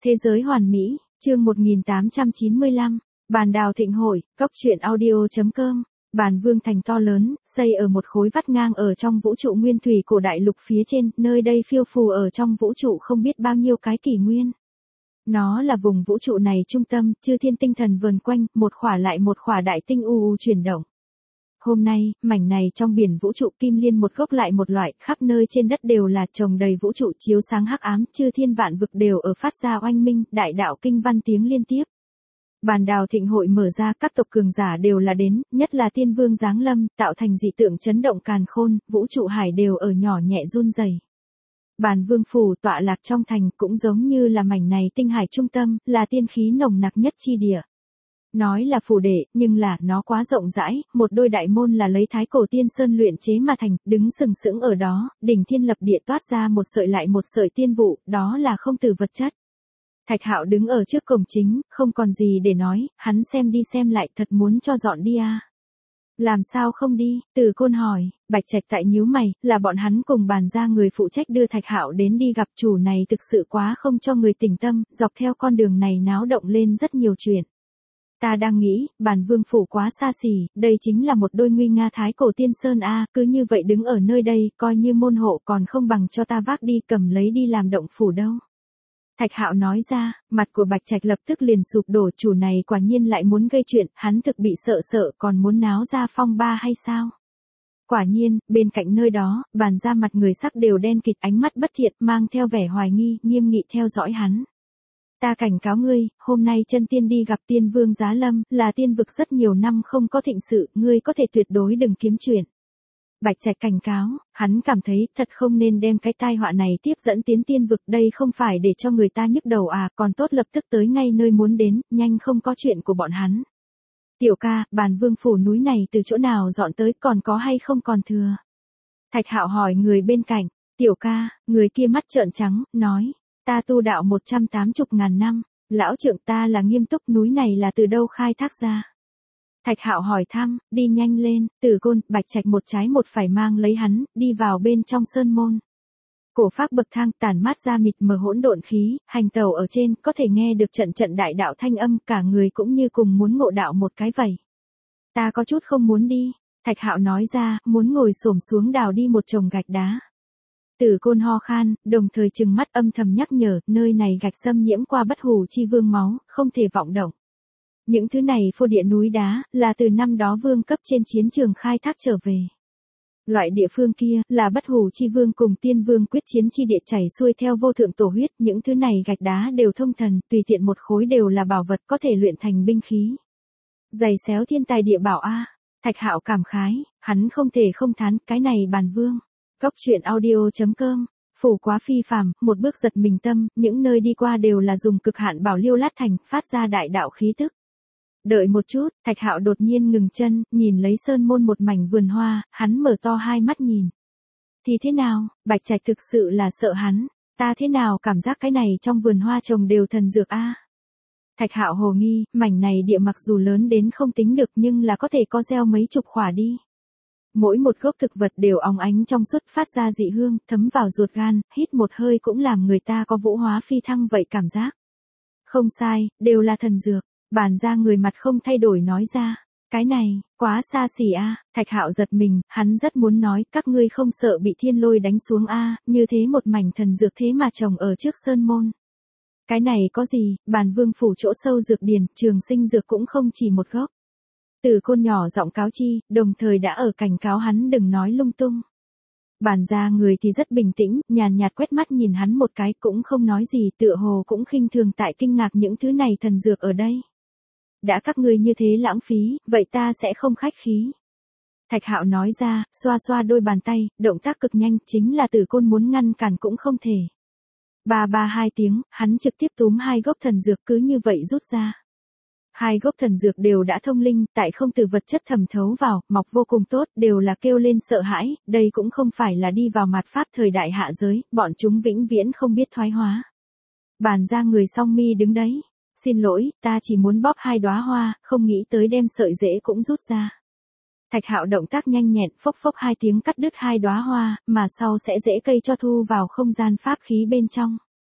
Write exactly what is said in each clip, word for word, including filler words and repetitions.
Thế giới hoàn mỹ, chương một nghìn tám trăm chín mươi lăm, bàn đào thịnh hội, góc truyện audio.com. Bàn vương thành to lớn, xây ở một khối vắt ngang ở trong vũ trụ nguyên thủy của đại lục phía trên, nơi đây phiêu phù ở trong vũ trụ không biết bao nhiêu cái kỷ nguyên. Nó là vùng vũ trụ này trung tâm, chư thiên tinh thần vờn quanh, một khỏa lại một khỏa đại tinh u u chuyển động. Hôm nay, mảnh này trong biển vũ trụ kim liên một gốc lại một loại, khắp nơi trên đất đều là trồng đầy vũ trụ chiếu sáng hắc ám, chư thiên vạn vực đều ở phát ra oanh minh, đại đạo kinh văn tiếng liên tiếp. Bàn đào thịnh hội mở ra, các tộc cường giả đều là đến, nhất là tiên vương giáng lâm, tạo thành dị tượng chấn động càn khôn, vũ trụ hải đều ở nhỏ nhẹ run rẩy. Bàn vương phủ tọa lạc trong thành cũng giống như là mảnh này tinh hải trung tâm, là tiên khí nồng nặc nhất chi địa. Nói là phủ đệ, nhưng là nó quá rộng rãi, một đôi đại môn là lấy thái cổ tiên sơn luyện chế mà thành, đứng sừng sững ở đó, đỉnh thiên lập địa toát ra một sợi lại một sợi tiên vụ, đó là không từ vật chất. Thạch Hạo đứng ở trước cổng chính, không còn gì để nói, hắn xem đi xem lại thật muốn cho dọn đi à. Làm sao không đi, Từ Côn hỏi, Bạch Trạch tại nhíu mày, là bọn hắn cùng bàn ra người phụ trách đưa Thạch Hạo đến đi gặp chủ này thực sự quá không cho người tỉnh tâm, dọc theo con đường này náo động lên rất nhiều chuyện. Ta đang nghĩ, bàn vương phủ quá xa xỉ, đây chính là một đôi nguy nga thái cổ tiên sơn a, cứ như vậy đứng ở nơi đây, coi như môn hộ còn không bằng cho ta vác đi cầm lấy đi làm động phủ đâu. Thạch Hạo nói ra, mặt của Bạch Trạch lập tức liền sụp đổ, chủ này quả nhiên lại muốn gây chuyện, hắn thực bị sợ sợ còn muốn náo ra phong ba hay sao? Quả nhiên, bên cạnh nơi đó, bàn ra mặt người sắc đều đen kịt, ánh mắt bất thiện, mang theo vẻ hoài nghi, nghiêm nghị theo dõi hắn. Ta cảnh cáo ngươi, hôm nay chân tiên đi gặp tiên vương Giá Lâm, là tiên vực rất nhiều năm không có thịnh sự, ngươi có thể tuyệt đối đừng kiếm chuyện. Bạch Trạch cảnh cáo, hắn cảm thấy thật không nên đem cái tai họa này tiếp dẫn tiến tiên vực, đây không phải để cho người ta nhức đầu à, còn tốt lập tức tới ngay nơi muốn đến, nhanh không có chuyện của bọn hắn. Tiểu ca, bàn vương phủ núi này từ chỗ nào dọn tới, còn có hay không còn thừa? Thạch Hạo hỏi người bên cạnh, tiểu ca, người kia mắt trợn trắng, nói, ta tu đạo một trăm tám mươi ngàn năm, lão trượng ta là nghiêm túc, núi này là từ đâu khai thác ra? Thạch Hạo hỏi thăm, đi nhanh lên, Từ Côn, Bạch Trạch một trái một phải mang lấy hắn, đi vào bên trong sơn môn. Cổ phác bậc thang tản mát ra mịt mờ hỗn độn khí, hành tẩu ở trên, có thể nghe được trận trận đại đạo thanh âm, cả người cũng như cùng muốn ngộ đạo một cái vậy. Ta có chút không muốn đi, Thạch Hạo nói ra, muốn ngồi xổm xuống đào đi một chồng gạch đá. Từ Côn ho khan, đồng thời trừng mắt âm thầm nhắc nhở, nơi này gạch xâm nhiễm qua bất hủ chi vương máu, không thể vọng động. Những thứ này phô địa núi đá, là từ năm đó vương cấp trên chiến trường khai thác trở về. Loại địa phương kia, là bất hủ chi vương cùng tiên vương quyết chiến chi địa chảy xuôi theo vô thượng tổ huyết, những thứ này gạch đá đều thông thần, tùy tiện một khối đều là bảo vật có thể luyện thành binh khí. Giày xéo thiên tài địa bảo a. Thạch Hạo cảm khái, hắn không thể không thán, cái này bàn vương. Góc truyện audio.com, phủ quá phi phàm, một bước giật mình tâm, những nơi đi qua đều là dùng cực hạn bảo liêu lát thành, phát ra đại đạo khí tức. Đợi một chút, Thạch Hạo đột nhiên ngừng chân, nhìn lấy sơn môn một mảnh vườn hoa, hắn mở to hai mắt nhìn. Thì thế nào, Bạch Trạch thực sự là sợ hắn, ta thế nào cảm giác cái này trong vườn hoa trồng đều thần dược a. Thạch Hạo hồ nghi, mảnh này địa mặc dù lớn đến không tính được nhưng là có thể có gieo mấy chục khỏa đi. Mỗi một gốc thực vật đều óng ánh trong suốt, phát ra dị hương, thấm vào ruột gan, hít một hơi cũng làm người ta có vũ hóa phi thăng vậy cảm giác. Không sai, đều là thần dược. Bàn ra người mặt không thay đổi nói ra, cái này, quá xa xỉ a. Thạch Hạo giật mình, hắn rất muốn nói, các ngươi không sợ bị thiên lôi đánh xuống a, như thế một mảnh thần dược thế mà trồng ở trước sơn môn. Cái này có gì, bàn vương phủ chỗ sâu dược điền, trường sinh dược cũng không chỉ một gốc. Từ Côn nhỏ giọng cáo chi, đồng thời đã ở cảnh cáo hắn đừng nói lung tung. Bàn ra người thì rất bình tĩnh, nhàn nhạt quét mắt nhìn hắn một cái, cũng không nói gì, tựa hồ cũng khinh thường tại kinh ngạc những thứ này thần dược ở đây. Đã các ngươi như thế lãng phí, vậy ta sẽ không khách khí. Thạch Hạo nói ra, xoa xoa đôi bàn tay, động tác cực nhanh, chính là Từ Côn muốn ngăn cản cũng không thể. Ba ba hai tiếng, hắn trực tiếp túm hai gốc thần dược cứ như vậy rút ra. Hai gốc thần dược đều đã thông linh, tại không từ vật chất thẩm thấu vào, mọc vô cùng tốt, đều là kêu lên sợ hãi, đây cũng không phải là đi vào mạt pháp thời đại hạ giới, bọn chúng vĩnh viễn không biết thoái hóa. Bàn ra người song mi đứng đấy. Xin lỗi, ta chỉ muốn bóp hai đóa hoa, không nghĩ tới đem sợi rễ cũng rút ra. Thạch Hạo động tác nhanh nhẹn, phốc phốc hai tiếng cắt đứt hai đóa hoa, mà sau sẽ rễ cây cho thu vào không gian pháp khí bên trong.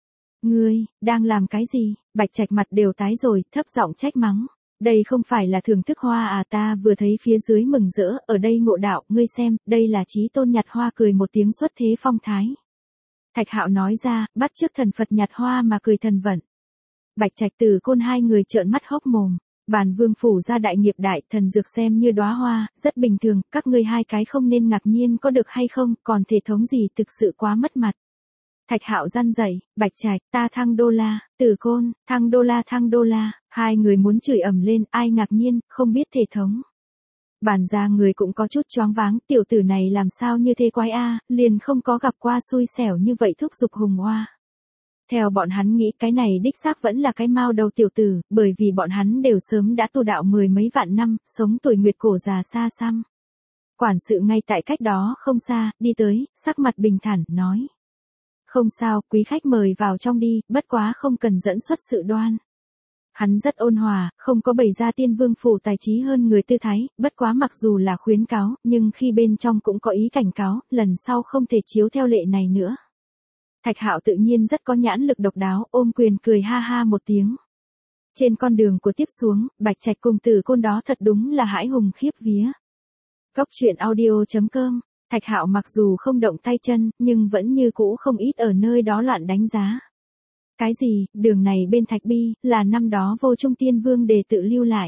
Ngươi, đang làm cái gì? Bạch Trạch mặt đều tái rồi, thấp giọng trách mắng. Đây không phải là thưởng thức hoa à, ta vừa thấy phía dưới mừng rỡ, ở đây ngộ đạo, ngươi xem, đây là Chí Tôn nhặt hoa, cười một tiếng xuất thế phong thái. Thạch Hạo nói ra, bắt chước thần Phật nhặt hoa mà cười thần vận. Bạch Trạch Từ Côn hai người trợn mắt hốc mồm. Bản vương phủ ra đại nghiệp đại, thần dược xem như đóa hoa, rất bình thường, các ngươi hai cái không nên ngạc nhiên có được hay không, còn thể thống gì thực sự quá mất mặt. Thạch Hạo răn dậy, Bạch Trạch, ta thăng đô la, Từ Côn, thăng đô la thăng đô la, hai người muốn chửi ầm lên, ai ngạc nhiên, không biết thể thống. Bản ra người cũng có chút choáng váng, tiểu tử này làm sao như thế quái a, liền không có gặp qua xui xẻo như vậy thúc giục hùng hoa. Theo bọn hắn nghĩ cái này đích xác vẫn là cái mao đầu tiểu tử, bởi vì bọn hắn đều sớm đã tu đạo mười mấy vạn năm, sống tuổi nguyệt cổ già xa xăm. Quản sự ngay tại cách đó không xa, đi tới, sắc mặt bình thản, nói. Không sao, quý khách mời vào trong đi, bất quá không cần dẫn xuất sự đoan. Hắn rất ôn hòa, không có bày ra tiên vương phủ tài trí hơn người tư thái, bất quá mặc dù là khuyến cáo, nhưng khi bên trong cũng có ý cảnh cáo, lần sau không thể chiếu theo lệ này nữa. Thạch Hạo tự nhiên rất có nhãn lực độc đáo, ôm quyền cười ha ha một tiếng. Trên con đường của tiếp xuống, Bạch Trạch cùng Từ Côn đó thật đúng là hãi hùng khiếp vía. Góc truyện audio chấm com. Thạch Hạo mặc dù không động tay chân, nhưng vẫn như cũ không ít ở nơi đó loạn đánh giá. Cái gì, đường này bên Thạch Bi, là năm đó Vô Trung Tiên Vương đề tự lưu lại.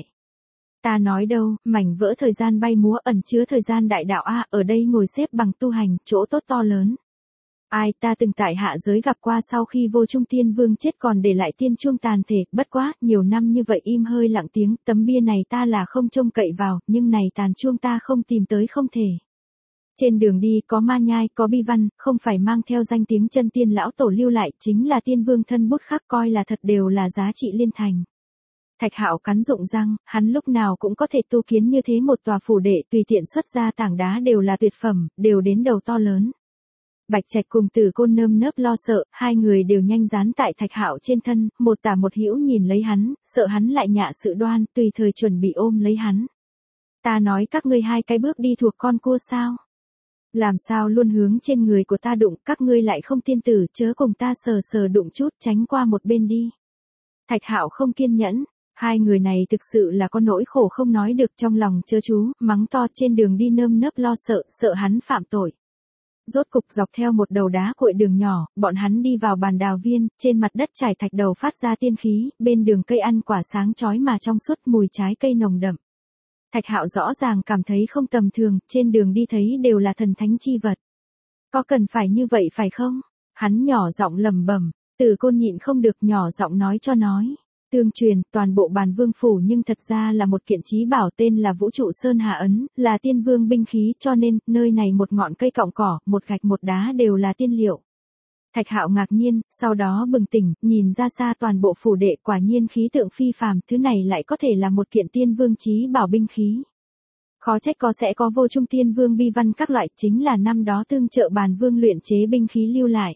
Ta nói đâu, mảnh vỡ thời gian bay múa ẩn chứa thời gian đại đạo a, ở đây ngồi xếp bằng tu hành, chỗ tốt to lớn. Ai, ta từng tại hạ giới gặp qua sau khi Vô Trung Tiên Vương chết còn để lại tiên chuông tàn thể, bất quá, nhiều năm như vậy im hơi lặng tiếng, tấm bia này ta là không trông cậy vào, nhưng này tàn chuông ta không tìm tới không thể. Trên đường đi có ma nhai, có bi văn, không phải mang theo danh tiếng chân tiên lão tổ lưu lại, chính là tiên vương thân bút khắc, coi là thật đều là giá trị liên thành. Thạch Hạo cắn rụng răng, hắn lúc nào cũng có thể tu kiến như thế một tòa phủ đệ, tùy tiện xuất ra tảng đá đều là tuyệt phẩm, đều đến đầu to lớn. Bạch Trạch cùng Từ Côn nơm nớp lo sợ, hai người đều nhanh dán tại Thạch Hạo trên thân, một tả một hữu nhìn lấy hắn, sợ hắn lại nhạ sự đoan, tùy thời chuẩn bị ôm lấy hắn. Ta nói các ngươi hai cái bước đi thuộc con cua sao? Làm sao luôn hướng trên người của ta đụng, các ngươi lại không tiên tử, chớ cùng ta sờ sờ đụng chút, tránh qua một bên đi. Thạch Hạo không kiên nhẫn, hai người này thực sự là có nỗi khổ không nói được, trong lòng chớ chú, mắng to trên đường đi nơm nớp lo sợ, sợ hắn phạm tội. Rốt cục dọc theo một đầu đá cuội đường nhỏ, bọn hắn đi vào bàn đào viên, trên mặt đất trải thạch đầu phát ra tiên khí, bên đường cây ăn quả sáng chói mà trong suốt, mùi trái cây nồng đậm. Thạch Hạo rõ ràng cảm thấy không tầm thường, trên đường đi thấy đều là thần thánh chi vật. Có cần phải như vậy phải không? Hắn nhỏ giọng lẩm bẩm, Từ Côn nhịn không được nhỏ giọng nói cho nói. Tương truyền, toàn bộ bàn vương phủ nhưng thật ra là một kiện chí bảo tên là Vũ Trụ Sơn Hà Ấn, là tiên vương binh khí, cho nên, nơi này một ngọn cây cọng cỏ, một gạch một đá đều là tiên liệu. Thạch Hạo ngạc nhiên, sau đó bừng tỉnh, nhìn ra xa toàn bộ phủ đệ, quả nhiên khí tượng phi phàm, thứ này lại có thể là một kiện tiên vương chí bảo binh khí. Khó trách có sẽ có Vô Trung Tiên Vương bi văn các loại, chính là năm đó tương trợ bàn vương luyện chế binh khí lưu lại.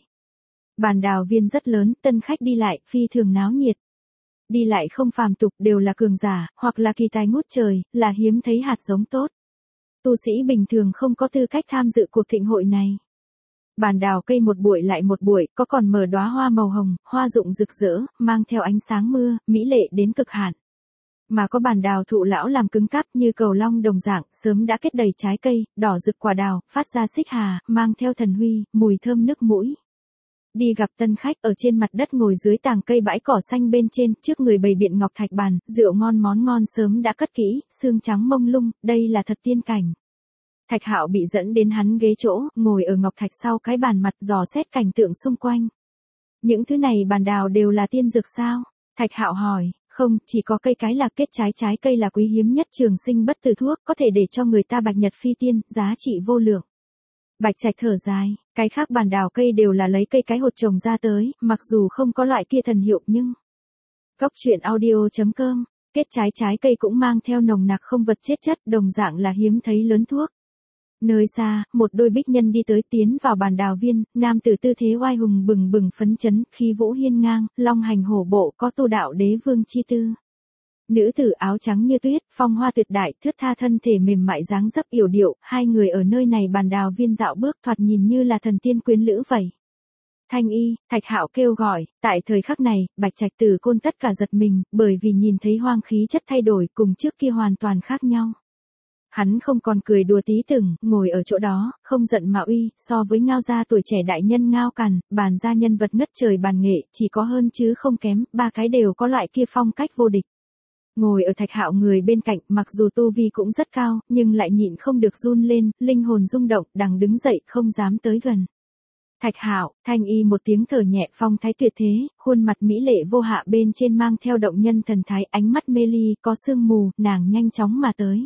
Bàn đào viên rất lớn, tân khách đi lại, phi thường náo nhiệt. Đi lại không phàm tục, đều là cường giả, hoặc là kỳ tài ngút trời, là hiếm thấy hạt giống tốt. Tu sĩ bình thường không có tư cách tham dự cuộc thịnh hội này. Bàn đào cây một bụi lại một bụi, có còn mở đóa hoa màu hồng, hoa rụng rực rỡ, mang theo ánh sáng mưa, mỹ lệ đến cực hạn. Mà có bàn đào thụ lão làm cứng cáp như cầu long đồng dạng, sớm đã kết đầy trái cây, đỏ rực quả đào, phát ra xích hà, mang theo thần huy, mùi thơm nức mũi. Đi gặp tân khách, ở trên mặt đất ngồi dưới tàng cây bãi cỏ xanh bên trên, trước người bày biện ngọc thạch bàn, rượu ngon món ngon sớm đã cất kỹ, xương trắng mông lung, đây là thật tiên cảnh. Thạch Hạo bị dẫn đến hắn ghế chỗ, ngồi ở ngọc thạch sau cái bàn mặt dò xét cảnh tượng xung quanh. Những thứ này bàn đào đều là tiên dược sao? Thạch Hạo hỏi, không, chỉ có cây cái là kết trái, trái cây là quý hiếm nhất, trường sinh bất tử thuốc, có thể để cho người ta bạch nhật phi tiên, giá trị vô lượng. Bạch Trạch thở dài, cái khác bàn đào cây đều là lấy cây cái hột trồng ra tới, mặc dù không có loại kia thần hiệu nhưng... Góc truyện audio chấm com, kết trái trái cây cũng mang theo nồng nặc không vật chết chất, đồng dạng là hiếm thấy lớn thuốc. Nơi xa, một đôi bích nhân đi tới tiến vào bàn đào viên, nam tử tư thế oai hùng bừng bừng phấn chấn, khí vũ hiên ngang, long hành hổ bộ, có tu đạo đế vương chi tư. Nữ tử áo trắng như tuyết, phong hoa tuyệt đại, thướt tha thân thể mềm mại dáng dấp yểu điệu, hai người ở nơi này bàn đào viên dạo bước thoạt nhìn như là thần tiên quyến lữ vậy. Thanh y, Thạch Hạo kêu gọi, tại thời khắc này, Bạch Trạch Tử Côn tất cả giật mình, bởi vì nhìn thấy Hoang khí chất thay đổi cùng trước kia hoàn toàn khác nhau. Hắn không còn cười đùa tí từng, ngồi ở chỗ đó, không giận mà uy, so với Ngao gia tuổi trẻ đại nhân Ngao Càn, bàn gia nhân vật ngất trời bàn nghệ, chỉ có hơn chứ không kém, ba cái đều có loại kia phong cách vô địch. Ngồi ở Thạch Hạo người bên cạnh, mặc dù tu vi cũng rất cao, nhưng lại nhịn không được run lên, linh hồn rung động, đằng đứng dậy, không dám tới gần. Thạch Hạo, Thanh y một tiếng thở nhẹ, phong thái tuyệt thế, khuôn mặt mỹ lệ vô hạ bên trên mang theo động nhân thần thái, ánh mắt mê ly, có sương mù, nàng nhanh chóng mà tới.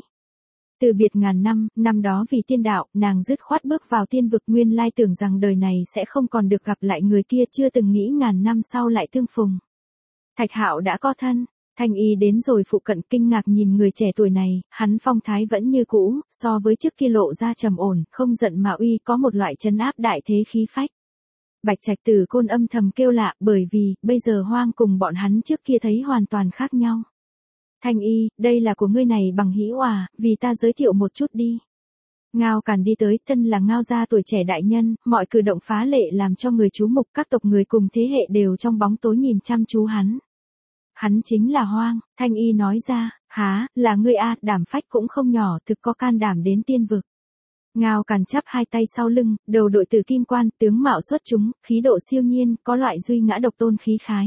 Từ biệt ngàn năm, năm đó vì tiên đạo, nàng dứt khoát bước vào tiên vực, nguyên lai tưởng rằng đời này sẽ không còn được gặp lại người kia, chưa từng nghĩ ngàn năm sau lại tương phùng. Thạch Hạo đã có thân. Thanh y đến rồi phụ cận, kinh ngạc nhìn người trẻ tuổi này, hắn phong thái vẫn như cũ, so với trước kia lộ ra trầm ổn, không giận mà uy, có một loại trấn áp đại thế khí phách. Bạch Trạch Tử Côn âm thầm kêu lạ, bởi vì, bây giờ Hoang cùng bọn hắn trước kia thấy hoàn toàn khác nhau. Thanh y, đây là của ngươi này bằng hữu à, vì ta giới thiệu một chút đi. Ngao Càn đi tới, thân là Ngao gia tuổi trẻ đại nhân, mọi cử động phá lệ làm cho người chú mục, các tộc người cùng thế hệ đều trong bóng tối nhìn chăm chú hắn. Hắn chính là Hoang, Thanh y nói ra, há, là ngươi a, đảm phách cũng không nhỏ, thực có can đảm đến tiên vực. Ngao Càn chắp hai tay sau lưng, đầu đội tử kim quan, tướng mạo xuất chúng, khí độ siêu nhiên, có loại duy ngã độc tôn khí khái.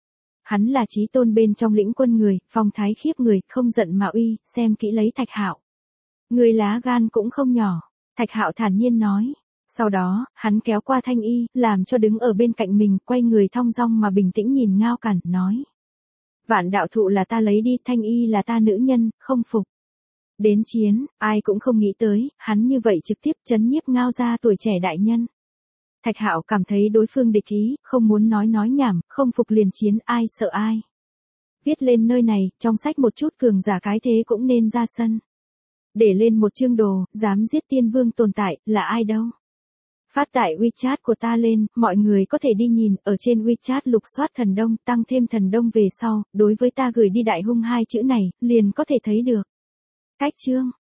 Hắn là chí tôn bên trong lĩnh quân người, phong thái khiếp người, không giận mà uy, xem kỹ lấy Thạch Hạo. Người lá gan cũng không nhỏ, Thạch Hạo thản nhiên nói. Sau đó, hắn kéo qua Thanh y, làm cho đứng ở bên cạnh mình, quay người thong dong mà bình tĩnh nhìn Ngao Càn, nói. Vạn đạo thụ là ta lấy đi, Thanh y là ta nữ nhân, không phục. Đến chiến, ai cũng không nghĩ tới, hắn như vậy trực tiếp chấn nhiếp Ngao gia tuổi trẻ đại nhân. Thạch Hạo cảm thấy đối phương địch ý, không muốn nói nói nhảm, không phục liền chiến, ai sợ ai. Viết lên nơi này, trong sách một chút cường giả cái thế cũng nên ra sân. Để lên một chương đồ, dám giết tiên vương tồn tại, là ai đâu. Phát tại WeChat của ta lên, mọi người có thể đi nhìn, ở trên WeChat lục soát thần đông, tăng thêm thần đông về sau, đối với ta gửi đi đại hung hai chữ này, liền có thể thấy được. Cách chương.